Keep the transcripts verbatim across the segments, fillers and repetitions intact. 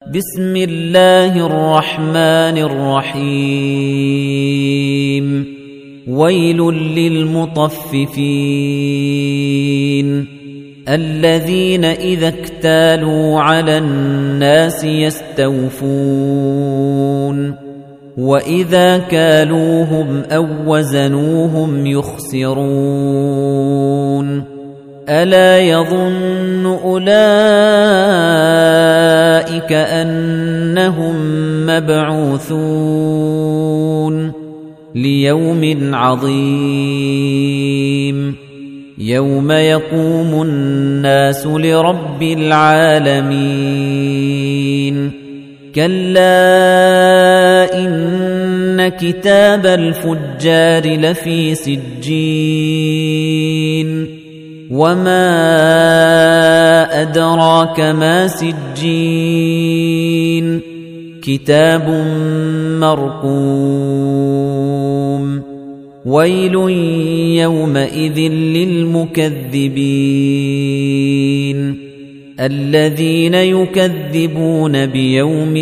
بسم الله الرحمن الرحيم ويل للمطففين الذين إذا اكتالوا على الناس يستوفون وإذا كالوهم أو وزنوهم يخسرون ألا يظن أولئك أنهم مبعوثون ليوم عظيم يوم يقوم الناس لرب العالمين كلا إن كتاب الفجار لفي سجين وما أدراك ما سجين كتاب مرقوم ويل يومئذ للمكذبين الذين يكذبون بيوم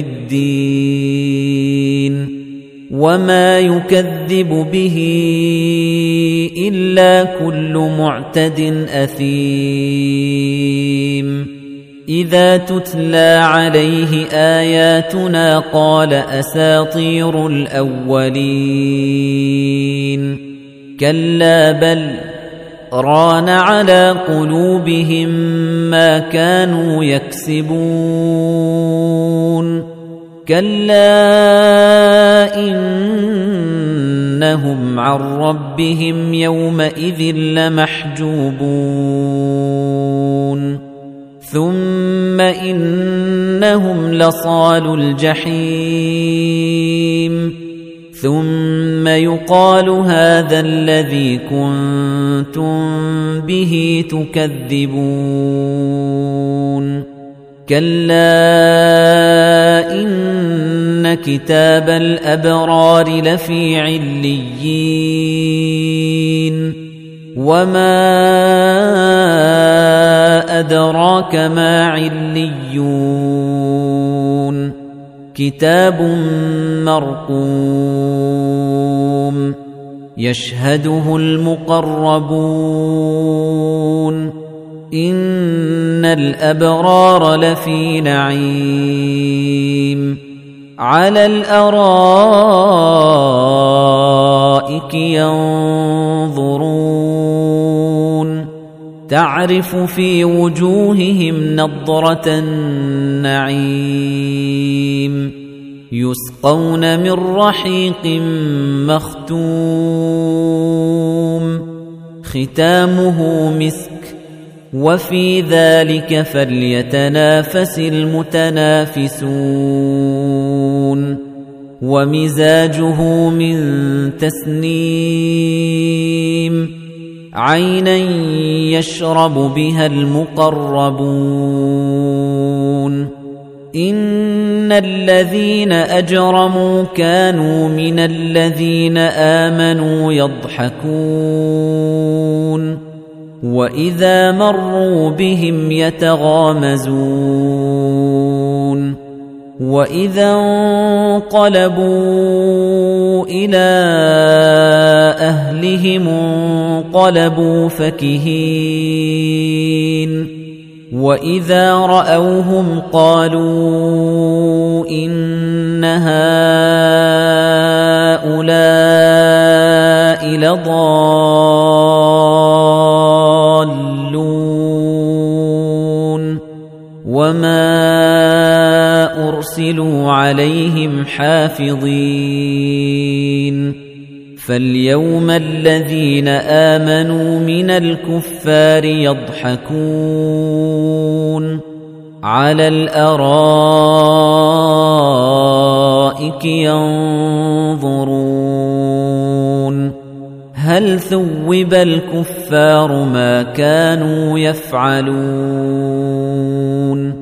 الدين وما يكذب به إلا كل معتد أثيم إذا تتلى عليه آياتنا قال أساطير الأولين كلا بل ران على قلوبهم ما كانوا يكسبون كلا إنهم عن ربهم يومئذ لمحجوبون ثم إنهم لصالو الجحيم ثم يقال هذا الذي كنتم به تكذبون كلا إن كتاب الأبرار لفي عليين وما أدراك ما عليون كتاب مرقوم يشهده المقربون إن الأبرار لفي نعيم على الأرائك ينظرون تعرف في وجوههم نضرة النعيم يسقون من رحيق مختوم ختامه مسك وفي ذلك فليتنافس المتنافسون ومزاجه من تسنيم عينا يشرب بها المقربون إن الذين أجرموا كانوا من الذين آمنوا يضحكون وإذا مروا بهم يتغامزون وإذا انقلبوا إلى أهلهم انقلبوا فكهين وإذا رأوهم قالوا إن هؤلاء لضالون وما أرسلوا عليهم حافظين فاليوم الذين آمنوا من الكفار يضحكون على الأرائك ينظرون هل ثوب الكفار ما كانوا يفعلون